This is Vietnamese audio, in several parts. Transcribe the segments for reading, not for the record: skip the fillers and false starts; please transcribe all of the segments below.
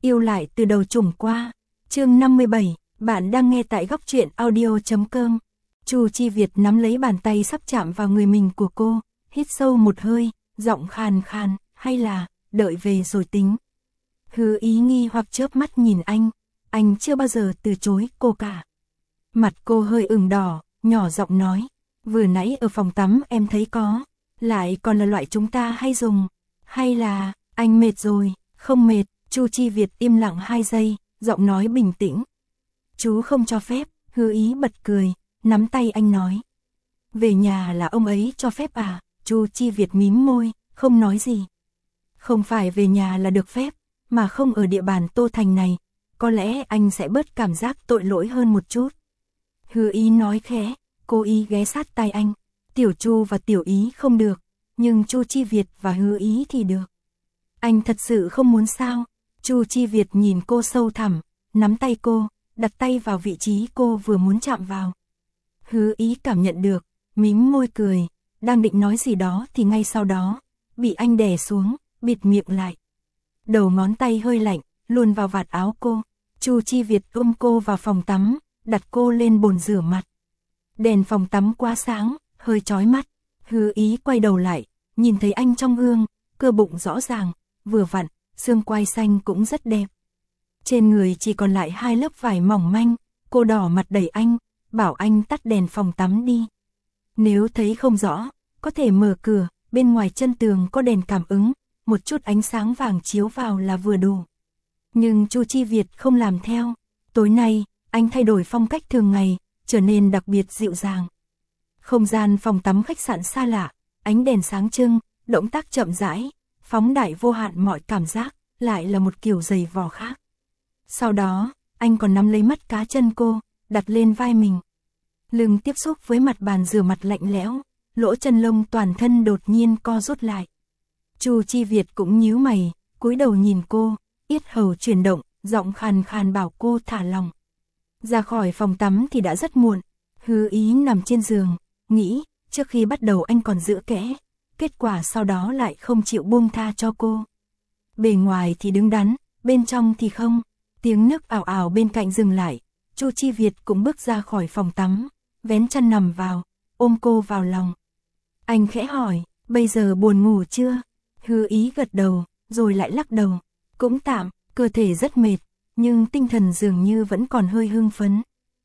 Yêu lại từ đầu trùng qua. Chương 57, bạn đang nghe tại góc truyện audio.com. Chu Chi Việt nắm lấy bàn tay sắp chạm vào người mình của cô, hít sâu một hơi, giọng khàn khàn, hay là, đợi về rồi tính. Hứa Ý nghi hoặc chớp mắt nhìn anh chưa bao giờ từ chối cô cả. Mặt cô hơi ửng đỏ, nhỏ giọng nói, vừa nãy ở phòng tắm em thấy có, lại còn là loại chúng ta hay dùng, hay là, anh mệt rồi, không mệt. Chu Chi Việt im lặng 2 giây, giọng nói bình tĩnh. Chú không cho phép. Hứa Ý bật cười, nắm tay anh nói. Về nhà là ông ấy cho phép à? Chu Chi Việt mím môi, không nói gì. Không phải về nhà là được phép, mà không ở địa bàn Tô Thành này, có lẽ anh sẽ bớt cảm giác tội lỗi hơn một chút. Hứa Ý nói khẽ, cô ý ghé sát tai anh. Tiểu Chu và Tiểu Ý không được, nhưng Chu Chi Việt và Hứa Ý thì được. Anh thật sự không muốn sao? Chu Chi Việt nhìn cô sâu thẳm, nắm tay cô, đặt tay vào vị trí cô vừa muốn chạm vào. Hứa Ý cảm nhận được, mím môi cười, đang định nói gì đó thì ngay sau đó, bị anh đè xuống, bịt miệng lại. Đầu ngón tay hơi lạnh, luồn vào vạt áo cô. Chu Chi Việt ôm cô vào phòng tắm, đặt cô lên bồn rửa mặt. Đèn phòng tắm quá sáng, hơi chói mắt. Hứa Ý quay đầu lại, nhìn thấy anh trong gương, cơ bụng rõ ràng, vừa vặn, xương quai xanh cũng rất đẹp. Trên người chỉ còn lại 2 lớp vải mỏng manh, cô đỏ mặt đẩy anh, bảo anh tắt đèn phòng tắm đi. Nếu thấy không rõ, có thể mở cửa, bên ngoài chân tường có đèn cảm ứng, một chút ánh sáng vàng chiếu vào là vừa đủ. Nhưng Chu Chi Việt không làm theo. Tối nay, anh thay đổi phong cách thường ngày, trở nên đặc biệt dịu dàng. Không gian phòng tắm khách sạn xa lạ, ánh đèn sáng trưng, động tác chậm rãi, phóng đại vô hạn mọi cảm giác, lại là một kiểu giày vò khác. Sau đó, anh còn nắm lấy mắt cá chân cô, đặt lên vai mình. Lưng tiếp xúc với mặt bàn rửa mặt lạnh lẽo, lỗ chân lông toàn thân đột nhiên co rút lại. Chu Chi Việt cũng nhíu mày, cúi đầu nhìn cô, yết hầu chuyển động, giọng khàn khàn bảo cô thả lòng. Ra khỏi phòng tắm thì đã rất muộn. Hứa Ý nằm trên giường, nghĩ, trước khi bắt đầu anh còn giữ kẽ, kết quả sau đó lại không chịu buông tha cho cô. Bề ngoài thì đứng đắn, bên trong thì không. Tiếng nước ảo ảo bên cạnh dừng lại, Chu Chi Việt cũng bước ra khỏi phòng tắm, vén chăn nằm vào, ôm cô vào lòng. Anh khẽ hỏi, bây giờ buồn ngủ chưa? Hứa Ý gật đầu, rồi lại lắc đầu. Cũng tạm, cơ thể rất mệt, nhưng tinh thần dường như vẫn còn hơi hưng phấn.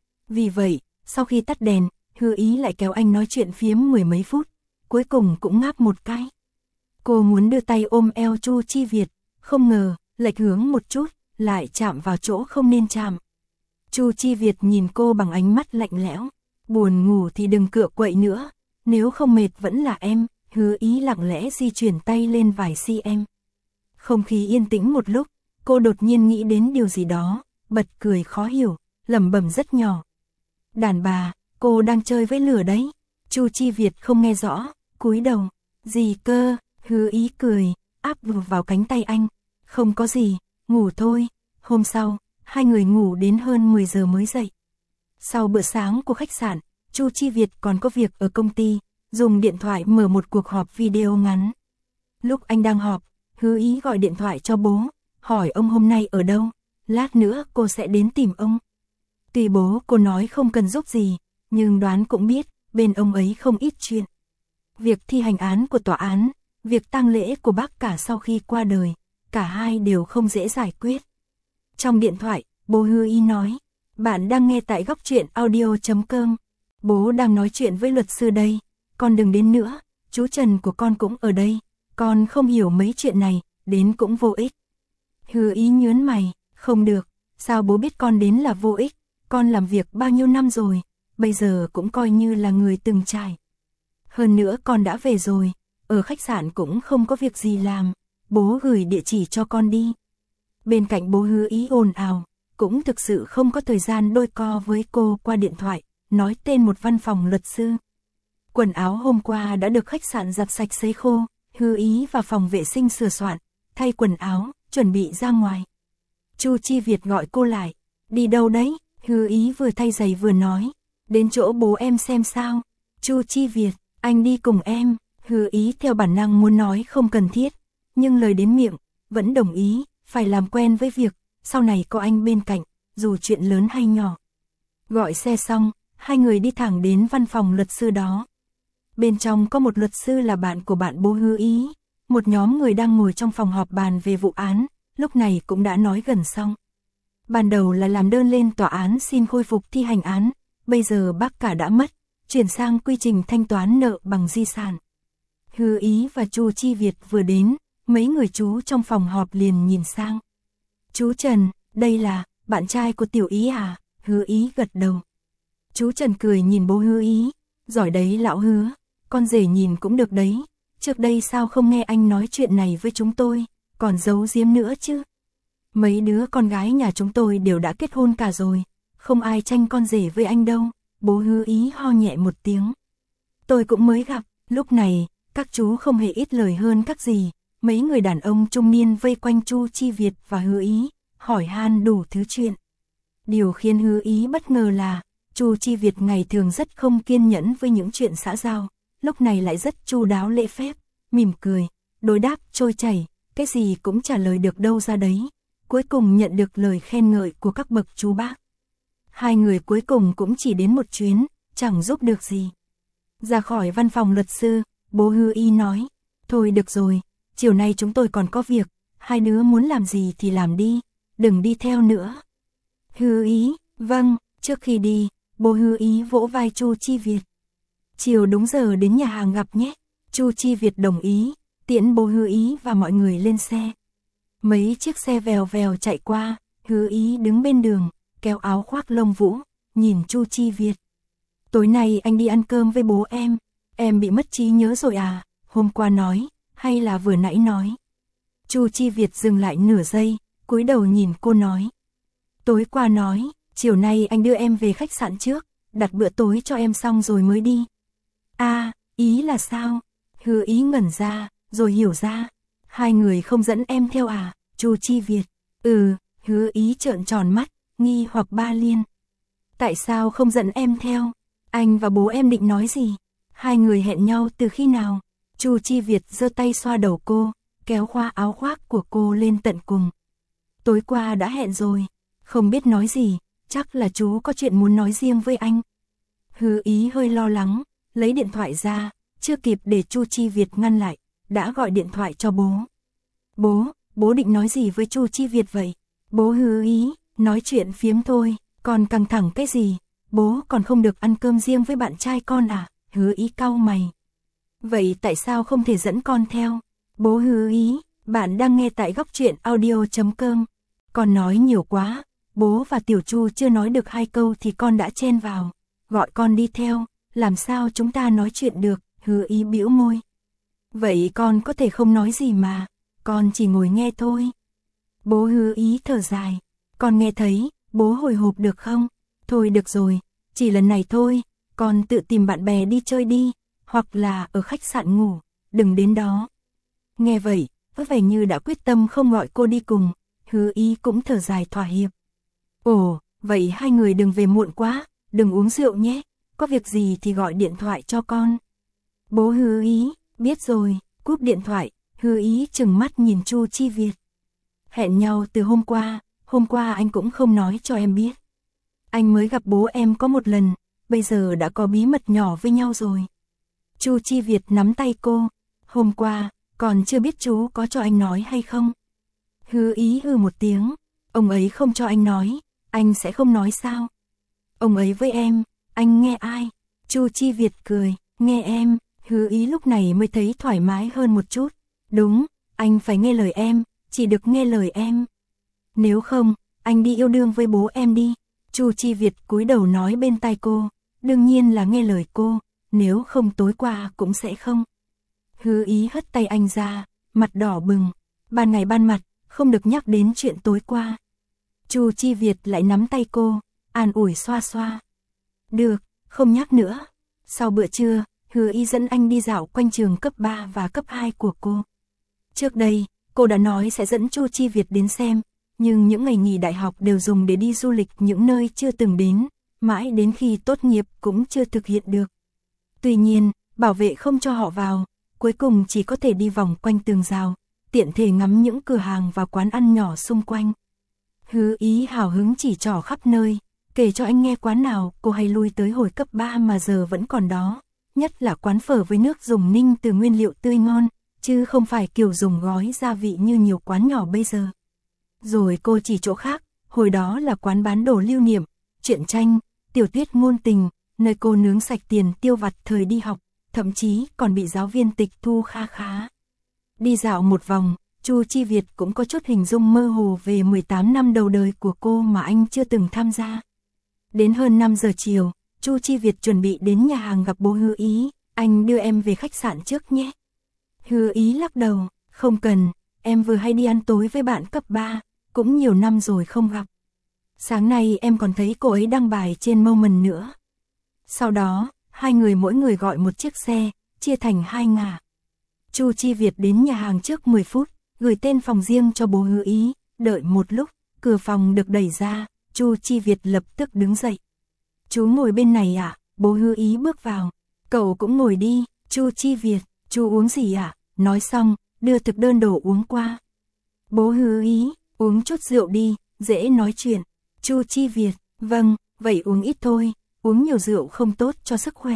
Vì vậy, sau khi tắt đèn, Hứa Ý lại kéo anh nói chuyện phiếm 10 mấy phút, cuối cùng cũng ngáp một cái. Cô muốn đưa tay ôm eo Chu Chi Việt, không ngờ, lệch hướng một chút, lại chạm vào chỗ không nên chạm. Chu Chi Việt nhìn cô bằng ánh mắt lạnh lẽo, buồn ngủ thì đừng cựa quậy nữa, nếu không mệt vẫn là em. Hứa Ý lặng lẽ di chuyển tay lên vài cm. Không khí yên tĩnh một lúc, cô đột nhiên nghĩ đến điều gì đó, bật cười khó hiểu, lẩm bẩm rất nhỏ. Đàn bà, cô đang chơi với lửa đấy. Chu Chi Việt không nghe rõ, cúi đầu. Gì cơ? Hứa Ý cười, áp vào cánh tay anh. Không có gì, ngủ thôi. Hôm sau, hai người ngủ đến hơn 10 giờ mới dậy. Sau bữa sáng của khách sạn, Chu Chi Việt còn có việc ở công ty, dùng điện thoại mở một cuộc họp video ngắn. Lúc anh đang họp, Hứa Ý gọi điện thoại cho bố, hỏi ông hôm nay ở đâu, lát nữa cô sẽ đến tìm ông. Tuy bố cô nói không cần giúp gì, nhưng đoán cũng biết, bên ông ấy không ít chuyện. Việc thi hành án của tòa án, việc tang lễ của bác cả sau khi qua đời, cả hai đều không dễ giải quyết. Trong điện thoại, bố Hứa Ý nói, bạn đang nghe tại góc truyện audio.com, bố đang nói chuyện với luật sư đây, con đừng đến nữa, chú Trần của con cũng ở đây, con không hiểu mấy chuyện này, đến cũng vô ích. Hứa Ý nhớn mày, không được, sao bố biết con đến là vô ích, con làm việc bao nhiêu năm rồi, bây giờ cũng coi như là người từng trải. Hơn nữa con đã về rồi, ở khách sạn cũng không có việc gì làm, bố gửi địa chỉ cho con đi. Bên cạnh bố Hứa Ý ồn ào, cũng thực sự không có thời gian đôi co với cô qua điện thoại, nói tên một văn phòng luật sư. Quần áo hôm qua đã được khách sạn giặt sạch sấy khô, Hứa Ý vào phòng vệ sinh sửa soạn, thay quần áo, chuẩn bị ra ngoài. Chu Chi Việt gọi cô lại, đi đâu đấy? Hứa Ý vừa thay giày vừa nói, đến chỗ bố em xem sao. Chu Chi Việt, anh đi cùng em. Hứa Ý theo bản năng muốn nói không cần thiết, nhưng lời đến miệng, vẫn đồng ý, phải làm quen với việc, sau này có anh bên cạnh, dù chuyện lớn hay nhỏ. Gọi xe xong, hai người đi thẳng đến văn phòng luật sư đó. Bên trong có một luật sư là bạn của bạn Bố Hứa Ý. Một nhóm người đang ngồi trong phòng họp bàn về vụ án, lúc này cũng đã nói gần xong. Ban đầu là làm đơn lên tòa án xin khôi phục thi hành án, bây giờ bác cả đã mất, chuyển sang quy trình thanh toán nợ bằng di sản. Hứa Ý và Chu Chi Việt vừa đến, mấy người chú trong phòng họp liền nhìn sang. Chú Trần, đây là bạn trai của Tiểu Ý à? Hứa Ý gật đầu. Chú Trần cười nhìn bố Hứa Ý, giỏi đấy lão Hứa, con rể nhìn cũng được đấy, trước đây sao không nghe anh nói chuyện này với chúng tôi, còn giấu giếm nữa chứ. Mấy đứa con gái nhà chúng tôi đều đã kết hôn cả rồi, không ai tranh con rể với anh đâu. Bố Hứa Ý ho nhẹ một tiếng. Tôi cũng mới gặp, lúc này, các chú không hề ít lời hơn các gì. Mấy người đàn ông trung niên vây quanh Chu Chi Việt và Hứa Ý, hỏi han đủ thứ chuyện. Điều khiến Hứa Ý bất ngờ là, Chu Chi Việt ngày thường rất không kiên nhẫn với những chuyện xã giao, lúc này lại rất chu đáo lễ phép, mỉm cười, đối đáp trôi chảy, cái gì cũng trả lời được đâu ra đấy. Cuối cùng nhận được lời khen ngợi của các bậc chú bác. Hai người cuối cùng cũng chỉ đến một chuyến, chẳng giúp được gì. Ra khỏi văn phòng luật sư, bố Hứa Ý nói, thôi được rồi, chiều nay chúng tôi còn có việc, hai đứa muốn làm gì thì làm đi, đừng đi theo nữa. Hứa Ý, vâng, trước khi đi, bố Hứa Ý vỗ vai Chu Chi Việt. Chiều đúng giờ đến nhà hàng gặp nhé. Chu Chi Việt đồng ý, tiễn bố Hứa Ý và mọi người lên xe. Mấy chiếc xe vèo vèo chạy qua, Hứa Ý đứng bên đường, kéo áo khoác lông vũ, nhìn Chu Chi Việt. Tối nay anh đi ăn cơm với bố em bị mất trí nhớ rồi à, hôm qua nói, hay là vừa nãy nói. Chu Chi Việt dừng lại nửa giây, cúi đầu nhìn cô nói. Tối qua nói, chiều nay anh đưa em về khách sạn trước, đặt bữa tối cho em xong rồi mới đi. À, ý là sao? Hứa Ý ngẩn ra, rồi hiểu ra. Hai người không dẫn em theo à, Chu Chi Việt. Hứa Ý trợn tròn mắt, nghi hoặc ba liên. Tại sao không dẫn em theo? Anh và bố em định nói gì? Hai người hẹn nhau từ khi nào? Chu Chi Việt giơ tay xoa đầu cô, kéo khoa áo khoác của cô lên tận cùng. Tối qua đã hẹn rồi, không biết nói gì, chắc là chú có chuyện muốn nói riêng với anh. Hứa Ý hơi lo lắng, lấy điện thoại ra, chưa kịp để Chu Chi Việt ngăn lại, đã gọi điện thoại cho bố. Bố định nói gì với Chu Chi Việt vậy? Bố Hứa Ý, nói chuyện phiếm thôi, còn căng thẳng cái gì? Bố còn không được ăn cơm riêng với bạn trai con à? Hứa Ý cau mày. Vậy tại sao không thể dẫn con theo? Bố Hứa Ý, bạn đang nghe tại góc truyện audio.com. Con nói nhiều quá, bố và Tiểu Chu chưa nói được 2 câu thì con đã chen vào. Gọi con đi theo, làm sao chúng ta nói chuyện được? Hứa Ý bĩu môi. Vậy con có thể không nói gì mà, con chỉ ngồi nghe thôi. Bố Hứa Ý thở dài. Con nghe thấy, bố hồi hộp được không? Thôi được rồi, chỉ lần này thôi, con tự tìm bạn bè đi chơi đi, hoặc là ở khách sạn ngủ, đừng đến đó. Nghe vậy, có vẻ như đã quyết tâm không gọi cô đi cùng, Hứa Ý cũng thở dài thỏa hiệp. Ồ, vậy hai người đừng về muộn quá, đừng uống rượu nhé, có việc gì thì gọi điện thoại cho con. Bố Hứa Ý, biết rồi, cúp điện thoại, Hứa Ý trừng mắt nhìn Chu Chi Việt. Hẹn nhau từ hôm qua anh cũng không nói cho em biết. Anh mới gặp bố em có một lần, bây giờ đã có bí mật nhỏ với nhau rồi. Chu Chi Việt nắm tay cô, hôm qua, còn chưa biết chú có cho anh nói hay không. Hứa Ý hừ một tiếng, ông ấy không cho anh nói, anh sẽ không nói sao? Ông ấy với em, anh nghe ai? Chu Chi Việt cười, nghe em. Hứa Ý lúc này mới thấy thoải mái hơn một chút. Đúng, anh phải nghe lời em, chỉ được nghe lời em. Nếu không, anh đi yêu đương với bố em đi. Chu Chi Việt cúi đầu nói bên tai cô, đương nhiên là nghe lời cô, nếu không tối qua cũng sẽ không. Hứa Ý hất tay anh ra, mặt đỏ bừng, ban ngày ban mặt, không được nhắc đến chuyện tối qua. Chu Chi Việt lại nắm tay cô, an ủi xoa xoa. Được, không nhắc nữa. Sau bữa trưa, Hứa Ý dẫn anh đi dạo quanh trường cấp 3 và cấp 2 của cô. Trước đây, cô đã nói sẽ dẫn Chu Chi Việt đến xem, nhưng những ngày nghỉ đại học đều dùng để đi du lịch những nơi chưa từng đến, mãi đến khi tốt nghiệp cũng chưa thực hiện được. Tuy nhiên, bảo vệ không cho họ vào, cuối cùng chỉ có thể đi vòng quanh tường rào, tiện thể ngắm những cửa hàng và quán ăn nhỏ xung quanh. Hứa Ý hào hứng chỉ trỏ khắp nơi, kể cho anh nghe quán nào cô hay lui tới hồi cấp 3 mà giờ vẫn còn đó, nhất là quán phở với nước dùng ninh từ nguyên liệu tươi ngon, chứ không phải kiểu dùng gói gia vị như nhiều quán nhỏ bây giờ. Rồi cô chỉ chỗ khác, hồi đó là quán bán đồ lưu niệm, truyện tranh, tiểu thuyết ngôn tình, nơi cô nướng sạch tiền tiêu vặt thời đi học, thậm chí còn bị giáo viên tịch thu kha khá. Đi dạo một vòng, Chu Chi Việt cũng có chút hình dung mơ hồ về 18 năm đầu đời của cô mà anh chưa từng tham gia. Đến hơn 5 giờ chiều, Chu Chi Việt chuẩn bị đến nhà hàng gặp bố Hứa Ý, anh đưa em về khách sạn trước nhé. Hứa Ý lắc đầu, không cần, em vừa hay đi ăn tối với bạn cấp 3, cũng nhiều năm rồi không gặp. Sáng nay em còn thấy cô ấy đăng bài trên Moment nữa. Sau đó, hai người mỗi người gọi một chiếc xe, chia thành hai ngả. Chu Chi Việt đến nhà hàng trước 10 phút, gửi tên phòng riêng cho bố Hứa Ý, đợi một lúc, cửa phòng được đẩy ra, Chu Chi Việt lập tức đứng dậy. Chú ngồi bên này ạ, bố Hứa Ý bước vào. Cậu cũng ngồi đi, Chu Chi Việt, chú uống gì ạ? Nói xong, đưa thực đơn đồ uống qua. Bố Hứa Ý, uống chút rượu đi, dễ nói chuyện. Chu Chi Việt, vâng, vậy uống ít thôi, uống nhiều rượu không tốt cho sức khỏe.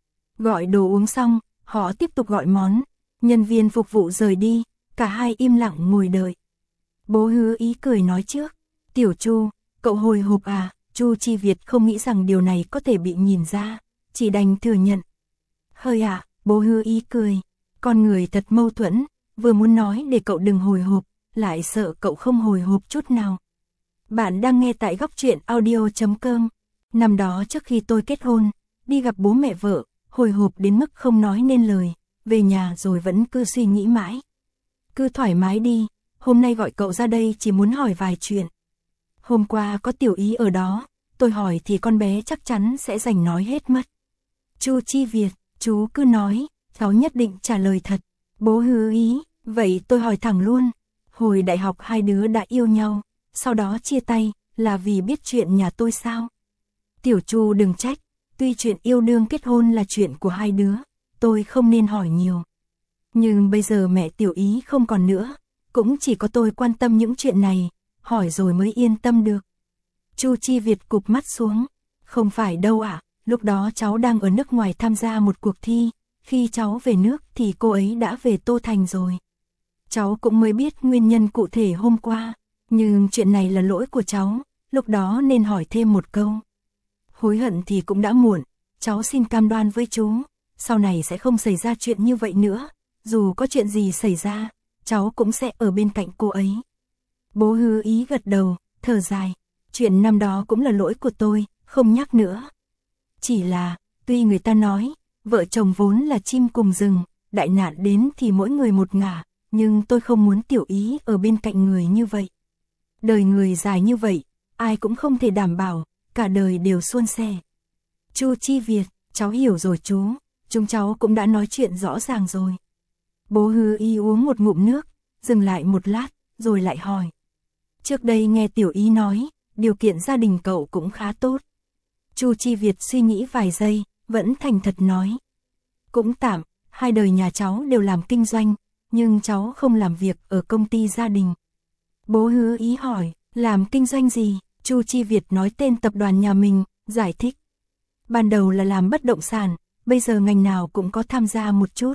Gọi đồ uống xong, họ tiếp tục gọi món. Nhân viên phục vụ rời đi, cả hai im lặng ngồi đợi. Bố Hứa Ý cười nói trước, Tiểu Chu, cậu hồi hộp à? Chu Chi Việt không nghĩ rằng điều này có thể bị nhìn ra, chỉ đành thừa nhận. Hơi ạ, bố Hứa Ý cười, con người thật mâu thuẫn, vừa muốn nói để cậu đừng hồi hộp, lại sợ cậu không hồi hộp chút nào. Bạn đang nghe tại góc truyện audio.com. Năm đó trước khi tôi kết hôn, đi gặp bố mẹ vợ, hồi hộp đến mức không nói nên lời, về nhà rồi vẫn cứ suy nghĩ mãi. Cứ thoải mái đi, hôm nay gọi cậu ra đây chỉ muốn hỏi vài chuyện. Hôm qua có Tiểu Ý ở đó, tôi hỏi thì con bé chắc chắn sẽ giành nói hết mất. Chu Chi Việt, chú cứ nói, cháu nhất định trả lời thật. Bố Hứa Ý, vậy tôi hỏi thẳng luôn. Hồi đại học hai đứa đã yêu nhau, sau đó chia tay, là vì biết chuyện nhà tôi sao? Tiểu Chu đừng trách, tuy chuyện yêu đương kết hôn là chuyện của hai đứa, tôi không nên hỏi nhiều. Nhưng bây giờ mẹ Tiểu Ý không còn nữa, cũng chỉ có tôi quan tâm những chuyện này, hỏi rồi mới yên tâm được. Chu Chi Việt cụp mắt xuống, không phải đâu ạ, lúc đó cháu đang ở nước ngoài tham gia một cuộc thi, khi cháu về nước thì cô ấy đã về Tô Thành rồi. Cháu cũng mới biết nguyên nhân cụ thể hôm qua, nhưng chuyện này là lỗi của cháu, lúc đó nên hỏi thêm một câu. Hối hận thì cũng đã muộn, cháu xin cam đoan với chú, sau này sẽ không xảy ra chuyện như vậy nữa, dù có chuyện gì xảy ra, cháu cũng sẽ ở bên cạnh cô ấy. Bố Hứa Ý gật đầu, thở dài, chuyện năm đó cũng là lỗi của tôi, không nhắc nữa. Chỉ là, tuy người ta nói, vợ chồng vốn là chim cùng rừng, đại nạn đến thì mỗi người một ngả, nhưng tôi không muốn Tiểu Ý ở bên cạnh người như vậy. Đời người dài như vậy, ai cũng không thể đảm bảo, cả đời đều suôn sẻ. Chu Chi Việt, cháu hiểu rồi chú, chúng cháu cũng đã nói chuyện rõ ràng rồi. Bố Hứa Ý uống một ngụm nước, dừng lại một lát, rồi lại hỏi. Trước đây nghe Tiểu Ý nói, điều kiện gia đình cậu cũng khá tốt. Chu Chi Việt suy nghĩ vài giây, vẫn thành thật nói. Cũng tạm, hai đời nhà cháu đều làm kinh doanh, nhưng cháu không làm việc ở công ty gia đình. Bố Hứa Ý hỏi, làm kinh doanh gì? Chu Chi Việt nói tên tập đoàn nhà mình, giải thích. Ban đầu là làm bất động sản, bây giờ ngành nào cũng có tham gia một chút.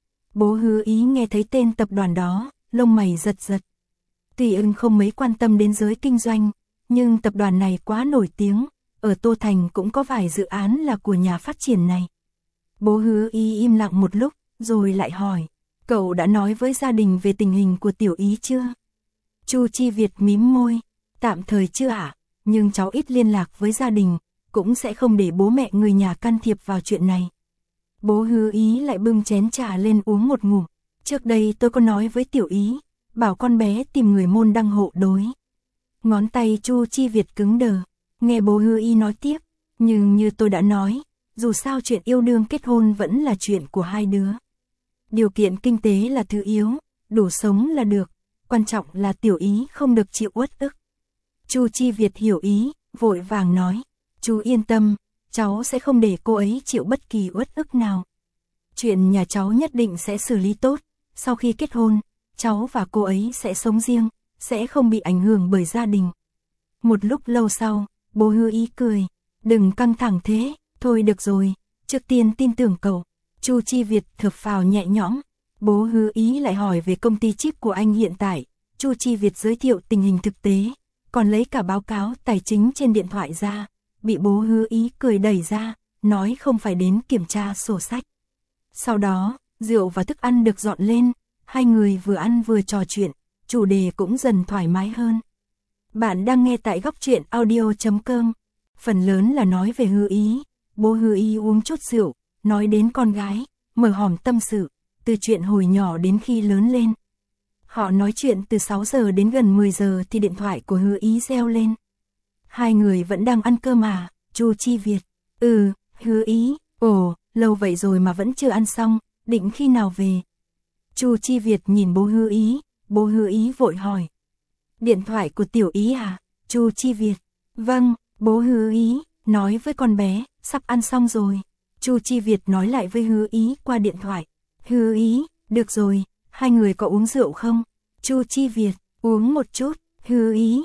Bố Hứa Ý nghe thấy tên tập đoàn đó, lông mày giật giật. Tuy ưng không mấy quan tâm đến giới kinh doanh, nhưng tập đoàn này quá nổi tiếng, ở Tô Thành cũng có vài dự án là của nhà phát triển này. Bố Hứa Ý im lặng một lúc, rồi lại hỏi, cậu đã nói với gia đình về tình hình của Tiểu Ý chưa? Chu Chi Việt mím môi, tạm thời chưa ạ, nhưng cháu ít liên lạc với gia đình, cũng sẽ không để bố mẹ người nhà can thiệp vào chuyện này. Bố Hứa Ý lại bưng chén trà lên uống một ngụm, trước đây tôi có nói với Tiểu Ý, bảo con bé tìm người môn đăng hộ đối. Ngón tay Chu Chi Việt cứng đờ, nghe bố Hứa Ý nói tiếp, nhưng như tôi đã nói, dù sao chuyện yêu đương kết hôn vẫn là chuyện của hai đứa. Điều kiện kinh tế là thứ yếu, đủ sống là được, quan trọng là Tiểu Ý không được chịu uất ức. Chu Chi Việt hiểu ý, vội vàng nói, chú yên tâm, cháu sẽ không để cô ấy chịu bất kỳ uất ức nào. Chuyện nhà cháu nhất định sẽ xử lý tốt, sau khi kết hôn, cháu và cô ấy sẽ sống riêng, sẽ không bị ảnh hưởng bởi gia đình. Một lúc lâu sau, bố Hứa Ý cười, đừng căng thẳng thế, thôi được rồi, trước tiên tin tưởng cậu. Chu Chi Việt thở phào nhẹ nhõm. Bố Hứa Ý lại hỏi về công ty chip của anh hiện tại. Chu Chi Việt giới thiệu tình hình thực tế, còn lấy cả báo cáo tài chính trên điện thoại ra, bị bố Hứa Ý cười đẩy ra, nói không phải đến kiểm tra sổ sách. Sau đó, rượu và thức ăn được dọn lên, hai người vừa ăn vừa trò chuyện, chủ đề cũng dần thoải mái hơn. Bạn đang nghe tại góc truyện audio.com. Phần lớn là nói về Hứa Ý. Bố Hứa Ý uống chút rượu, nói đến con gái, mở hòm tâm sự, từ chuyện hồi nhỏ đến khi lớn lên. Họ nói chuyện từ 6 giờ đến gần 10 giờ thì điện thoại của Hứa Ý reo lên. Hai người vẫn đang ăn cơm à? Chu Chi Việt. Hứa Ý. Ồ, lâu vậy rồi mà vẫn chưa ăn xong, định khi nào về? Chu Chi Việt nhìn bố Hứa Ý vội hỏi. Điện thoại của Tiểu Ý à? Chu Chi Việt. Vâng, bố Hứa Ý, nói với con bé, sắp ăn xong rồi. Chu Chi Việt nói lại với Hứa Ý qua điện thoại. Hứa Ý, được rồi, hai người có uống rượu không? Chu Chi Việt, uống một chút. Hứa Ý,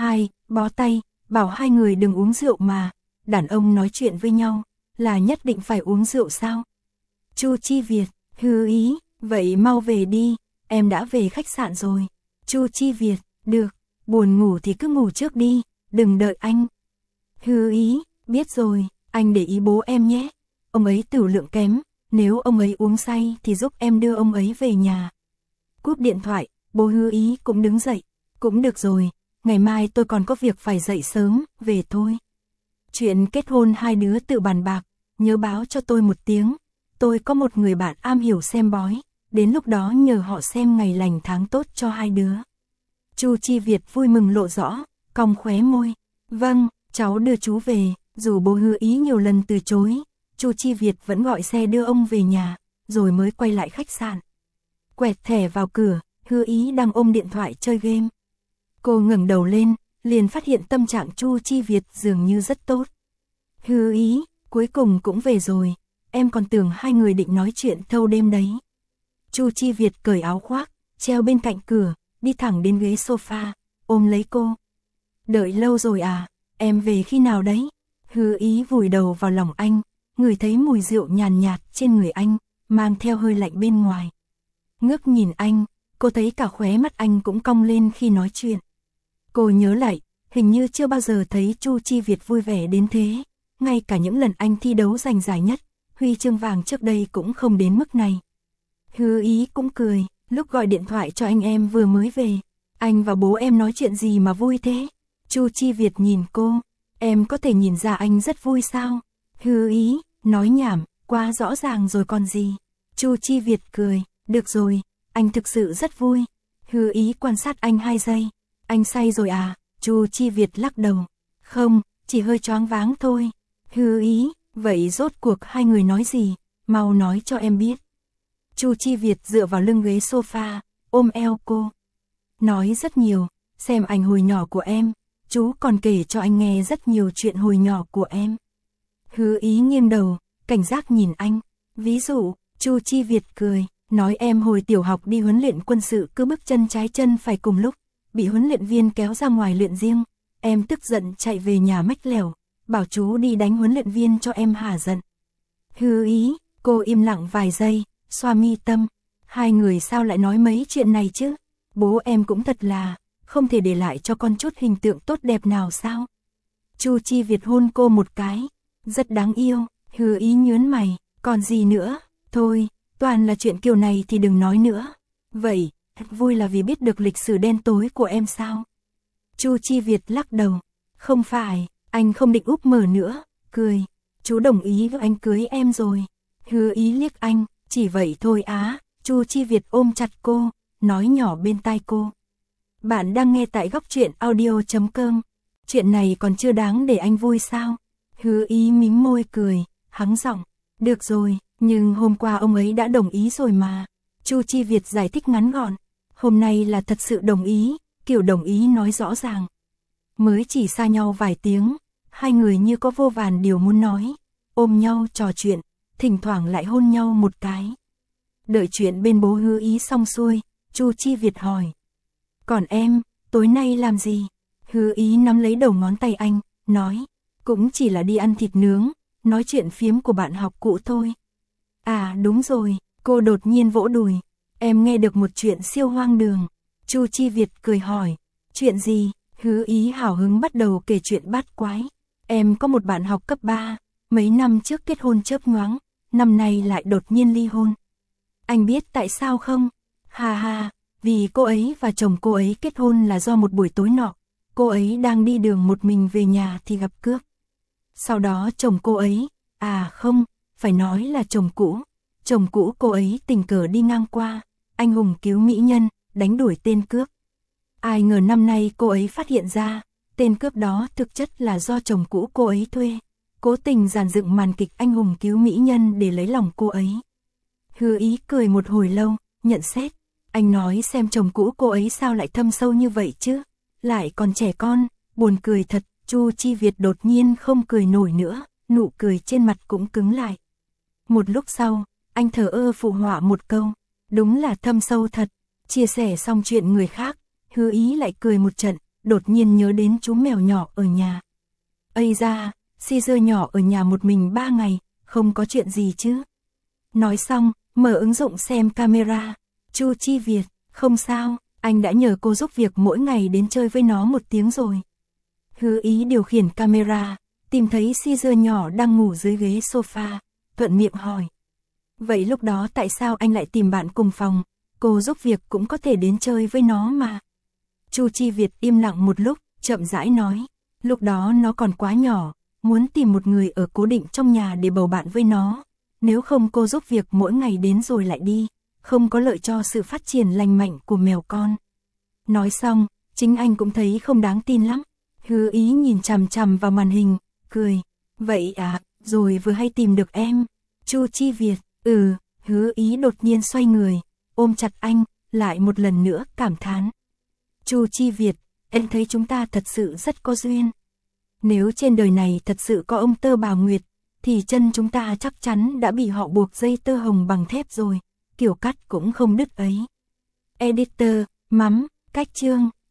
bó tay, bảo hai người đừng uống rượu mà. Đàn ông nói chuyện với nhau, là nhất định phải uống rượu sao? Chu Chi Việt, Hứa Ý, vậy mau về đi, em đã về khách sạn rồi. Chu Chi Việt, được, buồn ngủ thì cứ ngủ trước đi, đừng đợi anh. Hứa Ý, biết rồi, anh để ý bố em nhé. Ông ấy tửu lượng kém, nếu ông ấy uống say thì giúp em đưa ông ấy về nhà. Cúp điện thoại, bố Hứa Ý cũng đứng dậy. Cũng được rồi, ngày mai tôi còn có việc phải dậy sớm, về thôi. Chuyện kết hôn hai đứa tự bàn bạc, nhớ báo cho tôi một tiếng. Tôi có một người bạn am hiểu xem bói, đến lúc đó nhờ họ xem ngày lành tháng tốt cho hai đứa. Chu Chi Việt vui mừng lộ rõ, cong khóe môi. Vâng, cháu đưa chú về, dù bố Hứa Ý nhiều lần từ chối. Chu Chi Việt vẫn gọi xe đưa ông về nhà, rồi mới quay lại khách sạn. Quẹt thẻ vào cửa, Hứa Ý đang ôm điện thoại chơi game. Cô ngẩng đầu lên, liền phát hiện tâm trạng Chu Chi Việt dường như rất tốt. Hứa Ý, cuối cùng cũng về rồi, em còn tưởng hai người định nói chuyện thâu đêm đấy. Chu Chi Việt cởi áo khoác, treo bên cạnh cửa, đi thẳng đến ghế sofa, ôm lấy cô. Đợi lâu rồi à, em về khi nào đấy? Hứa Ý vùi đầu vào lòng anh, ngửi thấy mùi rượu nhàn nhạt trên người anh, mang theo hơi lạnh bên ngoài. Ngước nhìn anh, cô thấy cả khóe mắt anh cũng cong lên khi nói chuyện. Cô nhớ lại, hình như chưa bao giờ thấy Chu Chi Việt vui vẻ đến thế, ngay cả những lần anh thi đấu giành giải nhất, huy chương vàng trước đây cũng không đến mức này. Hứa Ý cũng cười, lúc gọi điện thoại cho anh em vừa mới về, anh và bố em nói chuyện gì mà vui thế? Chu Chi Việt nhìn cô, em có thể nhìn ra anh rất vui sao? Hứa Ý, nói nhảm, quá rõ ràng rồi còn gì. Chu Chi Việt cười, được rồi, anh thực sự rất vui. Hứa Ý quan sát anh 2 giây, anh say rồi à? Chu Chi Việt lắc đầu, không, chỉ hơi choáng váng thôi. Hứa Ý, vậy rốt cuộc hai người nói gì? Mau nói cho em biết. Chu Chi Việt dựa vào lưng ghế sofa, ôm eo cô. Nói rất nhiều, xem ảnh hồi nhỏ của em, chú còn kể cho anh nghe rất nhiều chuyện hồi nhỏ của em. Hứa Ý nghiêng đầu, cảnh giác nhìn anh. Ví dụ, Chu Chi Việt cười, nói em hồi tiểu học đi huấn luyện quân sự cứ bước chân trái chân phải cùng lúc, bị huấn luyện viên kéo ra ngoài luyện riêng. Em tức giận chạy về nhà mách lèo, bảo chú đi đánh huấn luyện viên cho em hả giận. Hứa Ý, cô im lặng vài giây, xoa mi tâm. Hai người sao lại nói mấy chuyện này chứ? Bố em cũng thật là, không thể để lại cho con chút hình tượng tốt đẹp nào sao? Chu Chi Việt hôn cô một cái, rất đáng yêu. Hứa Ý nhớn mày, còn gì nữa? Thôi, toàn là chuyện kiểu này thì đừng nói nữa. Vậy, thật vui là vì biết được lịch sử đen tối của em sao? Chu Chi Việt lắc đầu, không phải, anh không định úp mở nữa, cười. Chú đồng ý với anh cưới em rồi. Hứa Ý liếc anh, chỉ vậy thôi á. Chu Chi Việt ôm chặt cô, nói nhỏ bên tai cô. Bạn đang nghe tại góc truyện audio.com. Chuyện này còn chưa đáng để anh vui sao? Hứa Ý mím môi cười, hắng giọng. Được rồi, nhưng hôm qua ông ấy đã đồng ý rồi mà. Chu Chi Việt giải thích ngắn gọn. Hôm nay là thật sự đồng ý, kiểu đồng ý nói rõ ràng. Mới chỉ xa nhau vài tiếng, hai người như có vô vàn điều muốn nói. Ôm nhau trò chuyện, thỉnh thoảng lại hôn nhau một cái. Đợi chuyện bên bố Hứa Ý xong xuôi, Chu Chi Việt hỏi. Còn em, tối nay làm gì? Hứa Ý nắm lấy đầu ngón tay anh, nói, cũng chỉ là đi ăn thịt nướng, nói chuyện phiếm của bạn học cũ thôi. À đúng rồi, cô đột nhiên vỗ đùi, em nghe được một chuyện siêu hoang đường. Chu Chi Việt cười hỏi, chuyện gì? Hứa Ý hào hứng bắt đầu kể chuyện bát quái. Em có một bạn học cấp 3, mấy năm trước kết hôn chớp nhoáng, năm nay lại đột nhiên ly hôn. Anh biết tại sao không? Ha ha, vì cô ấy và chồng cô ấy kết hôn là do một buổi tối nọ, cô ấy đang đi đường một mình về nhà thì gặp cướp. Sau đó chồng cô ấy, à không, phải nói là chồng cũ cô ấy tình cờ đi ngang qua, anh hùng cứu mỹ nhân, đánh đuổi tên cướp. Ai ngờ năm nay cô ấy phát hiện ra, tên cướp đó thực chất là do chồng cũ cô ấy thuê, cố tình dàn dựng màn kịch anh hùng cứu mỹ nhân để lấy lòng cô ấy. Hứa Ý cười một hồi lâu, nhận xét, anh nói xem chồng cũ cô ấy sao lại thâm sâu như vậy chứ, lại còn trẻ con, buồn cười thật. Chu Chi Việt đột nhiên không cười nổi nữa, nụ cười trên mặt cũng cứng lại. Một lúc sau, anh thở ơ phụ họa một câu, đúng là thâm sâu thật. Chia sẻ xong chuyện người khác, Hứa Ý lại cười một trận, đột nhiên nhớ đến chú mèo nhỏ ở nhà. Ây da, Caesar nhỏ ở nhà một mình 3 ngày, không có chuyện gì chứ. Nói xong, mở ứng dụng xem camera. Chu Chi Việt, không sao, anh đã nhờ cô giúp việc mỗi ngày đến chơi với nó 1 tiếng rồi. Hứa Ý điều khiển camera, tìm thấy Caesar nhỏ đang ngủ dưới ghế sofa, thuận miệng hỏi. Vậy lúc đó tại sao anh lại tìm bạn cùng phòng, cô giúp việc cũng có thể đến chơi với nó mà. Chu Chi Việt im lặng một lúc, chậm rãi nói, lúc đó nó còn quá nhỏ, muốn tìm một người ở cố định trong nhà để bầu bạn với nó, nếu không cô giúp việc mỗi ngày đến rồi lại đi, không có lợi cho sự phát triển lành mạnh của mèo con. Nói xong, chính anh cũng thấy không đáng tin lắm. Hứa Ý nhìn chằm chằm vào màn hình, cười, vậy à, rồi vừa hay tìm được em. Chu Chi Việt, Hứa Ý đột nhiên xoay người, ôm chặt anh, lại một lần nữa cảm thán. Chu Chi Việt, em thấy chúng ta thật sự rất có duyên. Nếu trên đời này thật sự có ông Tơ Bào Nguyệt, thì chân chúng ta chắc chắn đã bị họ buộc dây tơ hồng bằng thép rồi, kiểu cắt cũng không đứt ấy. Editor, mắm, cách chương.